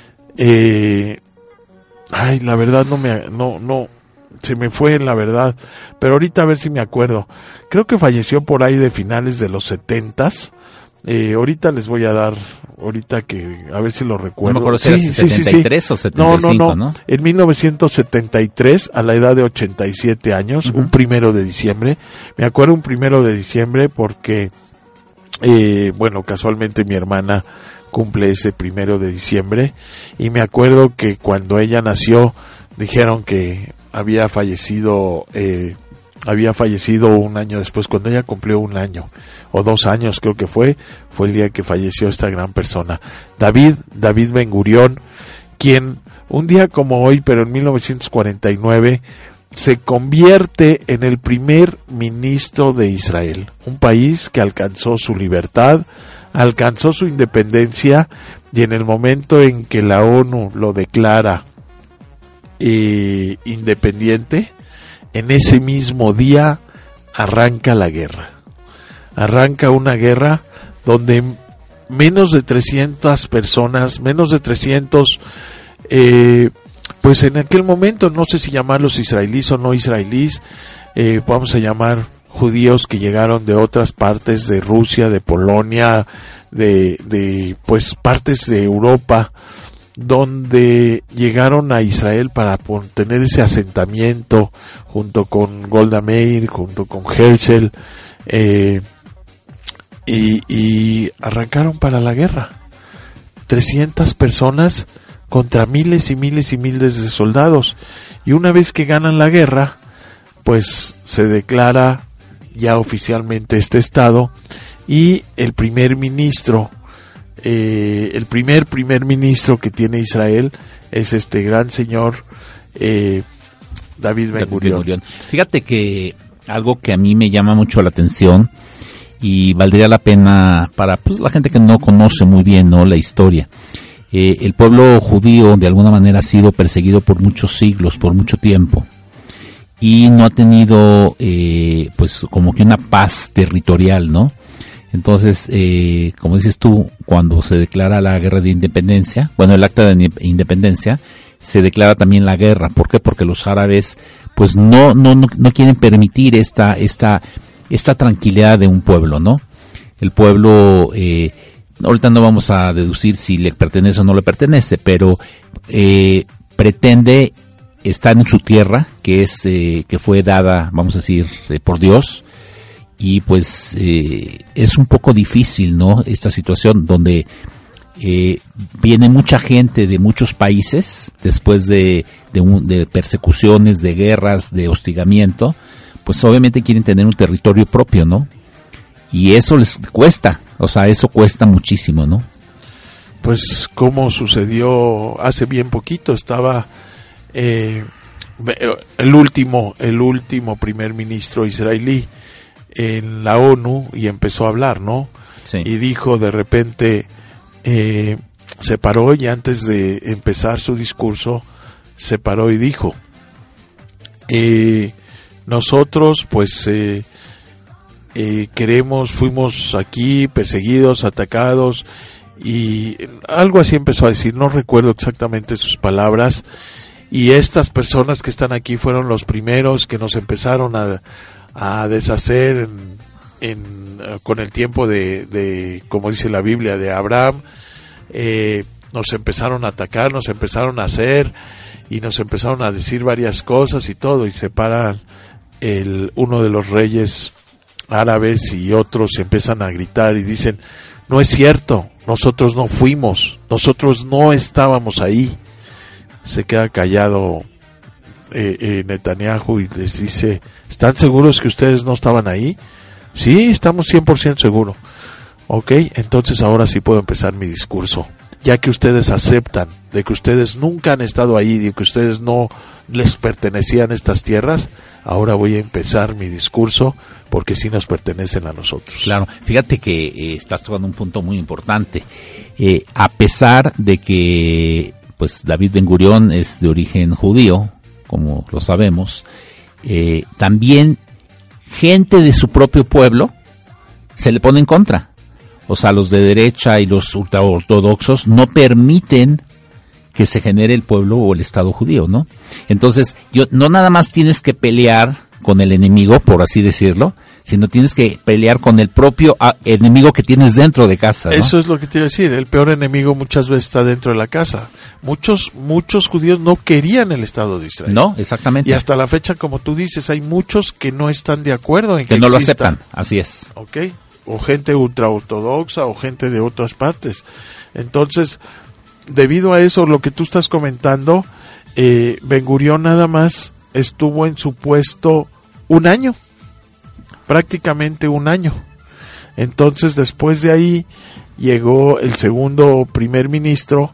Eh, ay, la verdad no me, no, no, se me fue la verdad, pero ahorita a ver si me acuerdo. Creo que falleció por ahí de finales de los setentas. Eh, ahorita les voy a dar, ahorita que, a ver si lo recuerdo. No me acuerdo si sí, era sí, setenta y tres sí, sí. o setenta y cinco, no, no, ¿no? no. En mil novecientos setenta y tres, a la edad de ochenta y siete años, uh-huh. Un primero de diciembre. Me acuerdo un primero de diciembre porque, eh, bueno, casualmente mi hermana cumple ese primero de diciembre y me acuerdo que cuando ella nació dijeron que había fallecido, eh, había fallecido un año después, cuando ella cumplió un año o dos años creo que fue, fue el día que falleció esta gran persona, David, David Ben Gurión, quien un día como hoy, pero en mil novecientos cuarenta y nueve, se convierte en el primer ministro de Israel, un país que alcanzó su libertad, alcanzó su independencia, y en el momento en que la ONU lo declara eh, independiente, en ese mismo día arranca la guerra. Arranca una guerra donde menos de trescientas personas, menos de trescientos, eh, pues en aquel momento, no sé si llamarlos israelíes o no israelíes, eh, vamos a llamar judíos que llegaron de otras partes de Rusia, de Polonia, de, de pues partes de Europa, donde llegaron a Israel para tener ese asentamiento junto con Golda Meir, junto con Herzl, eh, y, y arrancaron para la guerra. trescientas personas contra miles y miles y miles de soldados. Y una vez que ganan la guerra, pues se declara ya oficialmente este estado, y el primer ministro, eh, el primer primer ministro que tiene Israel es este gran señor eh, David Ben Gurión. Fíjate que algo que a mí me llama mucho la atención y valdría la pena para pues la gente que no conoce muy bien, ¿no?, la historia. Eh, el pueblo judío de alguna manera ha sido perseguido por muchos siglos, por mucho tiempo, y no ha tenido eh, pues como que una paz territorial, ¿no? Entonces, eh, como dices tú, cuando se declara la guerra de independencia, bueno, el acta de independencia, se declara también la guerra. ¿Por qué? Porque los árabes pues no no no, no quieren permitir esta esta esta tranquilidad de un pueblo, ¿no? El pueblo, eh, ahorita no vamos a deducir si le pertenece o no le pertenece, pero eh, pretende estar en su tierra, que es eh, que fue dada, vamos a decir, eh, por Dios, y pues eh, es un poco difícil, ¿no?, esta situación donde eh, viene mucha gente de muchos países después de, de, un, de persecuciones, de guerras, de hostigamiento, pues obviamente quieren tener un territorio propio, ¿no? Y eso les cuesta, o sea, eso cuesta muchísimo, ¿no? Pues como sucedió hace bien poquito, estaba eh, el último, el último primer ministro israelí en la ONU y empezó a hablar, ¿no? Sí. Y dijo de repente, eh, se paró y antes de empezar su discurso, se paró y dijo, eh, nosotros pues eh, eh, queremos, fuimos aquí perseguidos, atacados, y algo así empezó a decir, no recuerdo exactamente sus palabras, y estas personas que están aquí fueron los primeros que nos empezaron a, a deshacer en, en, con el tiempo de, de, como dice la Biblia, de Abraham, eh, nos empezaron a atacar, nos empezaron a hacer y nos empezaron a decir varias cosas y todo, y se para el, uno de los reyes árabes y otros empiezan a gritar y dicen, no es cierto, nosotros no fuimos, nosotros no estábamos ahí. Se queda callado eh, eh, Netanyahu y les dice, ¿están seguros que ustedes no estaban ahí? Sí, estamos cien por ciento seguros. Ok, entonces ahora sí puedo empezar mi discurso, ya que ustedes aceptan de que ustedes nunca han estado ahí, de que ustedes no les pertenecían estas tierras. Ahora voy a empezar mi discurso porque sí nos pertenecen a nosotros. Claro, fíjate que eh, estás tocando un punto muy importante. Eh, a pesar de que pues David Ben Gurión es de origen judío, como lo sabemos, eh, también gente de su propio pueblo se le pone en contra. O sea, los de derecha y los ultraortodoxos no permiten que se genere el pueblo o el Estado judío, ¿no? Entonces, yo no nada más tienes que pelear con el enemigo, por así decirlo, sino tienes que pelear con el propio a, enemigo que tienes dentro de casa, ¿no? Eso es lo que te iba a decir, el peor enemigo muchas veces está dentro de la casa. Muchos muchos judíos no querían el Estado de Israel. No, exactamente. Y hasta la fecha, como tú dices, hay muchos que no están de acuerdo en que, que no exista. lo aceptan, así es. Ok, o gente ultraortodoxa o gente de otras partes. Entonces, debido a eso, lo que tú estás comentando, eh, Ben Gurión nada más estuvo en su puesto un año, prácticamente un año. Entonces, después de ahí llegó el segundo primer ministro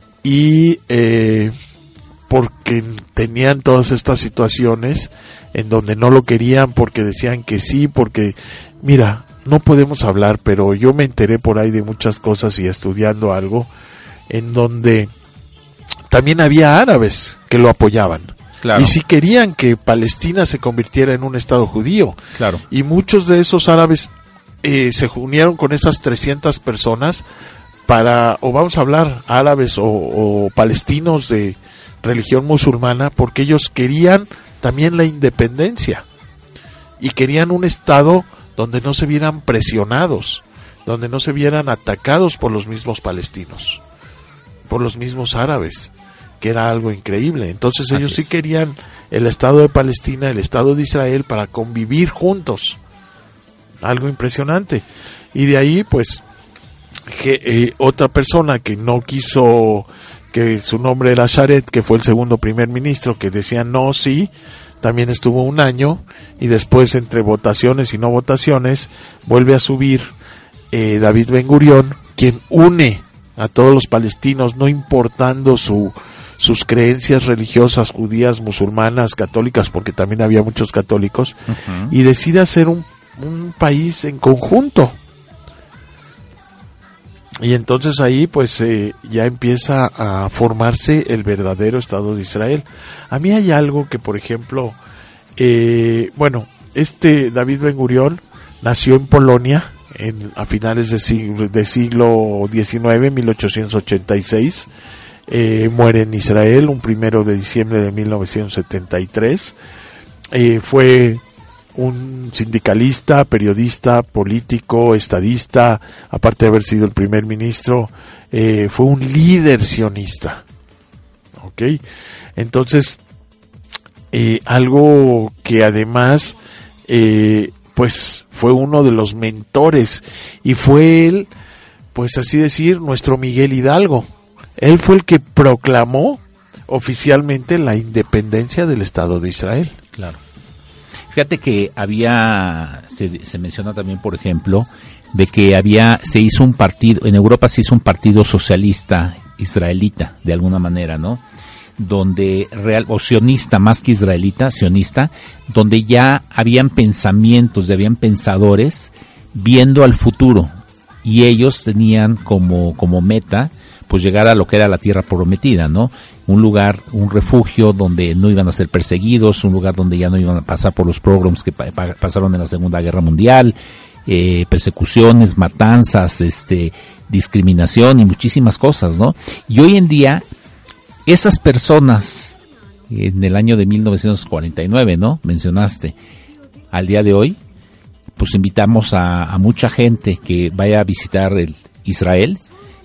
y eh, porque tenían todas estas situaciones en donde no lo querían, porque decían que sí, porque mira, no podemos hablar, pero yo me enteré por ahí de muchas cosas y estudiando algo en donde también había árabes que lo apoyaban. Claro. Y si querían que Palestina se convirtiera en un estado judío. Claro. Y muchos de esos árabes eh, se unieron con esas trescientas personas para, o vamos a hablar árabes o, o palestinos de religión musulmana, porque ellos querían también la independencia y querían un estado donde no se vieran presionados, donde no se vieran atacados por los mismos palestinos, por los mismos árabes, que era algo increíble. Entonces ellos sí querían el Estado de Palestina, el Estado de Israel, para convivir juntos, algo impresionante. Y de ahí pues que, eh, otra persona que no quiso, que su nombre era Sharet, que fue el segundo primer ministro, que decía no, sí, también estuvo un año, y después entre votaciones y no votaciones vuelve a subir eh, David Ben Gurión, quien une a todos los palestinos, no importando su sus creencias religiosas, judías, musulmanas, católicas, porque también había muchos católicos, uh-huh. y decide hacer un, un país en conjunto. Y entonces ahí pues eh, ya empieza a formarse el verdadero Estado de Israel. A mí hay algo que, por ejemplo, eh, bueno, este David Ben Gurión nació en Polonia en, a finales de siglo, de siglo diecinueve, mil ochocientos ochenta y seis, eh, muere en Israel un primero de diciembre de mil novecientos setenta y tres, eh, fue un sindicalista, periodista, político, estadista, aparte de haber sido el primer ministro, eh, fue un líder sionista. ¿Ok? Entonces, eh, algo que además, eh, pues, fue uno de los mentores, y fue él, pues así decir, nuestro Miguel Hidalgo. Él fue el que proclamó oficialmente la independencia del Estado de Israel. Claro. Fíjate que había, se, se menciona también, por ejemplo, de que había, se hizo un partido, en Europa se hizo un partido socialista israelita, de alguna manera, ¿no? Donde, real, o sionista, más que israelita, sionista, donde ya habían pensamientos, habían pensadores viendo al futuro, y ellos tenían como, como meta, pues llegar a lo que era la tierra prometida, ¿no? Un lugar, un refugio donde no iban a ser perseguidos, un lugar donde ya no iban a pasar por los pogroms que pa- pa- pasaron en la Segunda Guerra Mundial, eh, persecuciones, matanzas, este, discriminación y muchísimas cosas, ¿no? Y hoy en día, esas personas, en el año de mil novecientos cuarenta y nueve, ¿no? Mencionaste, al día de hoy, pues invitamos a, a mucha gente que vaya a visitar el Israel,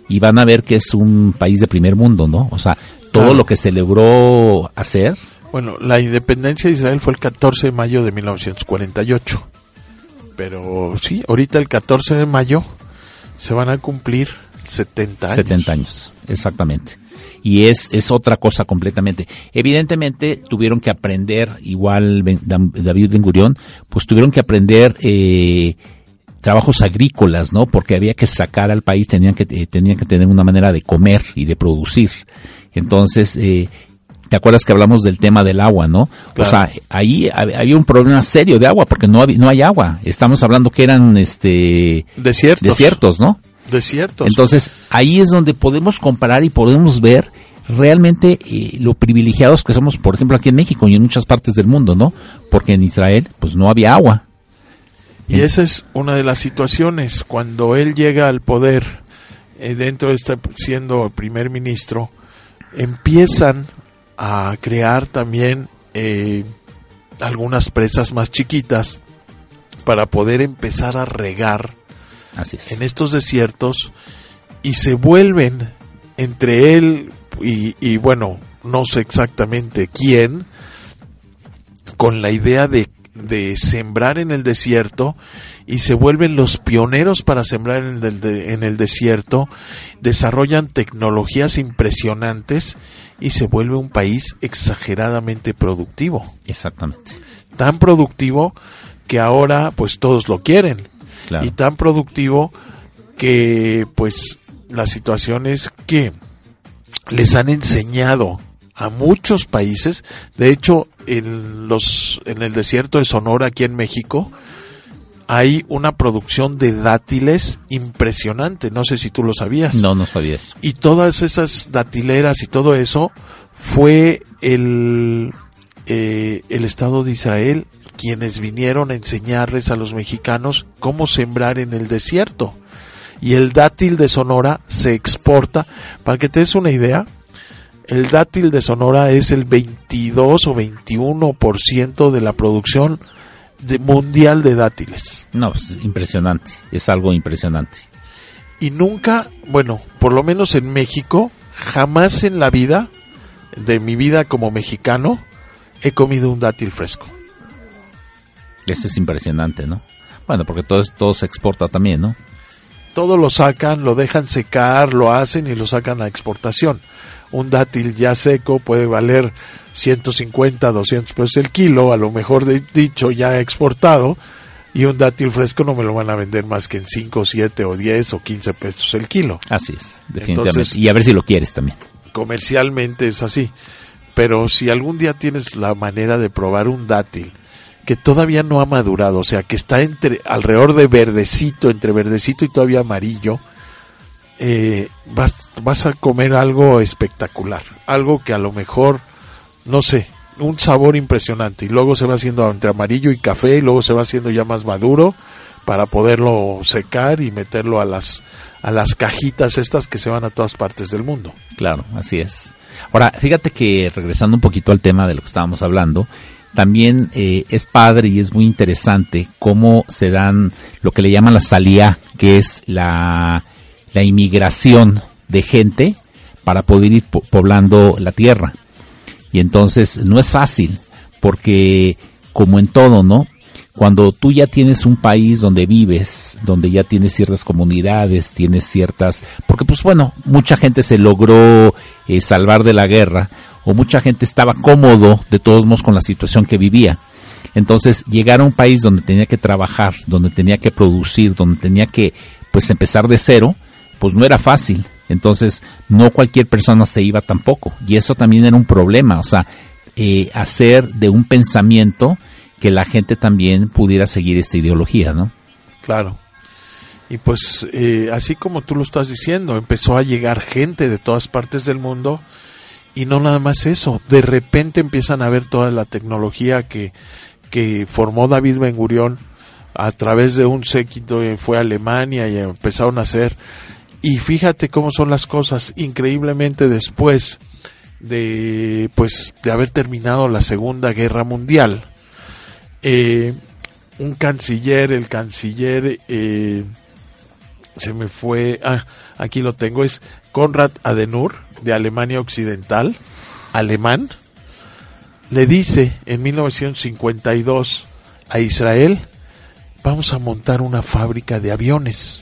y van a ver que es un país de primer mundo, ¿no? O sea, todo claro. lo que se logró hacer. Bueno, la independencia de Israel fue el catorce de mayo de mil novecientos cuarenta y ocho. Pero sí, ahorita el catorce de mayo se van a cumplir setenta años. setenta años, exactamente. Y es, es otra cosa completamente. Evidentemente tuvieron que aprender, igual Ben, David Ben Gurión, pues tuvieron que aprender eh, trabajos agrícolas, ¿no? Porque había que sacar al país, tenían que, eh, tenían que tener una manera de comer y de producir. Entonces, eh, ¿te acuerdas que hablamos del tema del agua, no? Claro. O sea, ahí había un problema serio de agua, porque no hay, no hay agua. Estamos hablando que eran este desiertos, desiertos, ¿no? Desiertos. Entonces, ahí es donde podemos comparar y podemos ver realmente eh, lo privilegiados que somos, por ejemplo, aquí en México y en muchas partes del mundo, ¿no? Porque en Israel, pues no había agua. Y esa es una de las situaciones. Cuando él llega al poder, eh, dentro de este, siendo el primer ministro, empiezan a crear también eh, algunas presas más chiquitas para poder empezar a regar Así es. en estos desiertos, y se vuelven entre él y, y bueno, no sé exactamente quién, con la idea de, de sembrar en el desierto, y se vuelven los pioneros para sembrar en el, de, en el desierto, desarrollan tecnologías impresionantes y se vuelve un país exageradamente productivo. Exactamente. Tan productivo que ahora pues todos lo quieren. Claro. Y tan productivo que pues la situación es que les han enseñado a muchos países. De hecho, en los en el desierto de Sonora, aquí en México, hay una producción de dátiles impresionante. No sé si tú lo sabías. No, no sabía eso. Y todas esas datileras y todo eso fue el eh, el Estado de Israel quienes vinieron a enseñarles a los mexicanos cómo sembrar en el desierto. Y el dátil de Sonora se exporta. Para que te des una idea, el dátil de Sonora es el veintidós o veintiuno por ciento de la producción de mundial de dátiles. No, pues impresionante, es algo impresionante. Y nunca, bueno, por lo menos en México, jamás en la vida, de mi vida como mexicano, he comido un dátil fresco. Eso es impresionante, ¿no? Bueno, porque todo, todo se exporta también, ¿no? Todo lo sacan, lo dejan secar, lo hacen y lo sacan a exportación. Un dátil ya seco puede valer ciento cincuenta, doscientos pesos el kilo, a lo mejor de, dicho ya exportado, y un dátil fresco no me lo van a vender más que en cinco, siete o diez o quince pesos el kilo. Así es, definitivamente. Entonces, y a ver si lo quieres también. Comercialmente es así. Pero si algún día tienes la manera de probar un dátil que todavía no ha madurado, o sea, que está entre alrededor de verdecito, entre verdecito y todavía amarillo, eh, vas, vas a comer algo espectacular, algo que a lo mejor, no sé, un sabor impresionante, y luego se va haciendo entre amarillo y café, y luego se va haciendo ya más maduro para poderlo secar y meterlo a las a las cajitas estas que se van a todas partes del mundo. Claro, así es. Ahora, fíjate que regresando un poquito al tema de lo que estábamos hablando, también eh, es padre y es muy interesante cómo se dan lo que le llaman la salía, que es la, la inmigración de gente para poder ir po- poblando la tierra. Y entonces no es fácil, porque como en todo, ¿no? Cuando tú ya tienes un país donde vives, donde ya tienes ciertas comunidades, tienes ciertas... Porque pues bueno, mucha gente se logró eh, salvar de la guerra, o mucha gente estaba cómodo de todos modos con la situación que vivía. Entonces, llegar a un país donde tenía que trabajar, donde tenía que producir, donde tenía que pues empezar de cero, pues no era fácil. Entonces, no cualquier persona se iba tampoco. Y eso también era un problema, o sea, eh, hacer de un pensamiento que la gente también pudiera seguir esta ideología, ¿no? Claro. Y pues, eh, así como tú lo estás diciendo, empezó a llegar gente de todas partes del mundo. Y no nada más eso, de repente empiezan a ver toda la tecnología que, que formó David Ben Gurión a través de un séquito, fue a Alemania y empezaron a hacer. Y fíjate cómo son las cosas, increíblemente después de pues de haber terminado la Segunda Guerra Mundial, eh, un canciller, el canciller eh, se me fue, ah, aquí lo tengo, es Konrad Adenauer, de Alemania Occidental, alemán, le dice en mil novecientos cincuenta y dos a Israel: vamos a montar una fábrica de aviones.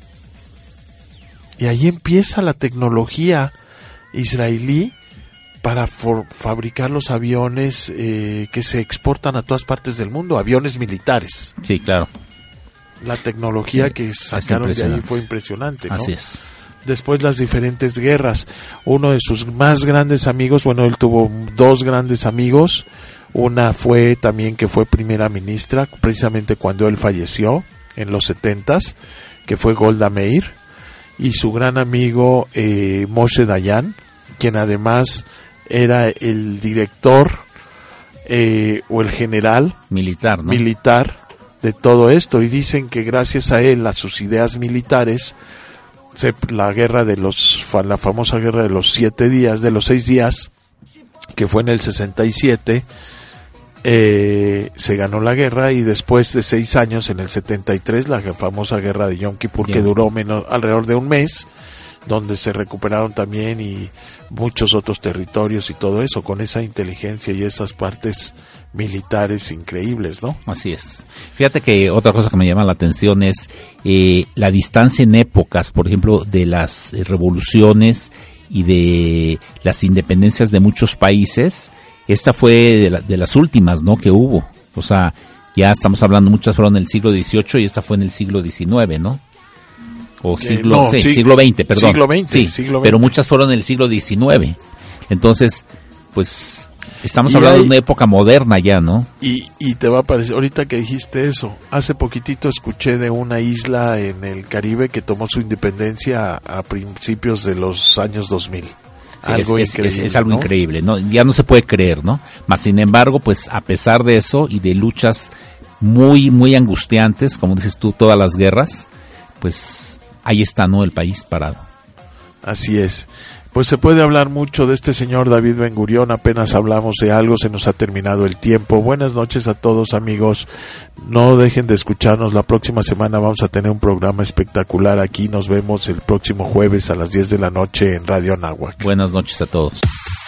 Y ahí empieza la tecnología israelí para for- fabricar los aviones eh, que se exportan a todas partes del mundo, aviones militares. Sí, claro. La tecnología que sacaron de ahí fue impresionante, ¿no? Así es. Después las diferentes guerras. Uno de sus más grandes amigos, bueno, él tuvo dos grandes amigos. Una fue también que fue primera ministra, precisamente cuando él falleció, en los setentas, que fue Golda Meir. Y su gran amigo eh, Moshe Dayan, quien además era el director eh, o el general militar, ¿no? militar de todo esto, y dicen que gracias a él, a sus ideas militares, se, la guerra de los, la famosa guerra de los siete días, de los seis días, que fue en el sesenta y siete, eh, se ganó la guerra, y después de seis años, en el setenta y tres, la famosa guerra de Yom Kippur, que duró menos, alrededor de un mes, donde se recuperaron también y muchos otros territorios y todo eso, con esa inteligencia y esas partes militares increíbles, ¿no? Así es. Fíjate que otra cosa que me llama la atención es eh, la distancia en épocas, por ejemplo, de las eh, revoluciones y de las independencias de muchos países. Esta fue de, la, de las últimas, ¿no?, que hubo. O sea, ya estamos hablando, muchas fueron en el siglo dieciocho y esta fue en el siglo diecinueve, ¿no? O siglo, no, sí, sí, siglo veinte, perdón. Siglo veinte, sí, siglo veinte. Pero muchas fueron en el siglo diecinueve. Entonces, pues, estamos y hablando hay, de una época moderna ya, ¿no? Y, y te va a parecer, ahorita que dijiste eso, hace poquitito escuché de una isla en el Caribe que tomó su independencia a, a principios de los años dos mil. Sí, algo es, increíble, es, es algo ¿no? increíble, ¿no? Ya no se puede creer, ¿no? Mas, sin embargo, pues, a pesar de eso y de luchas muy, muy angustiantes, como dices tú, todas las guerras, pues ahí está, ¿no?, el país parado. Así es. Pues se puede hablar mucho de este señor David Ben Gurión, apenas hablamos de algo, se nos ha terminado el tiempo. Buenas noches a todos, amigos. No dejen de escucharnos, la próxima semana vamos a tener un programa espectacular aquí. Nos vemos el próximo jueves a las diez de la noche en Radio Anáhuac. Buenas noches a todos.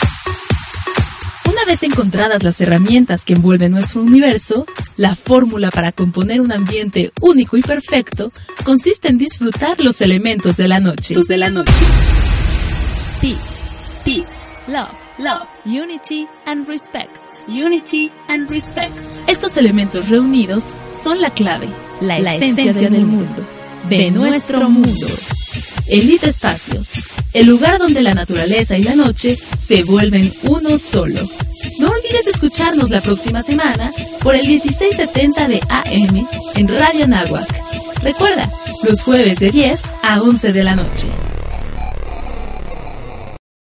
Una vez encontradas las herramientas que envuelven nuestro universo, la fórmula para componer un ambiente único y perfecto consiste en disfrutar los elementos de la noche. Los de la noche. Peace, peace, love, love, unity and respect, unity and respect. Estos elementos reunidos son la clave, la, la esencia, esencia del mundo, de nuestro mundo. Elite Espacios, el lugar donde la naturaleza y la noche se vuelven uno solo. No olvides escucharnos la próxima semana por el dieciséis setenta de A M en Radio Anáhuac. Recuerda, los jueves de diez a once de la noche.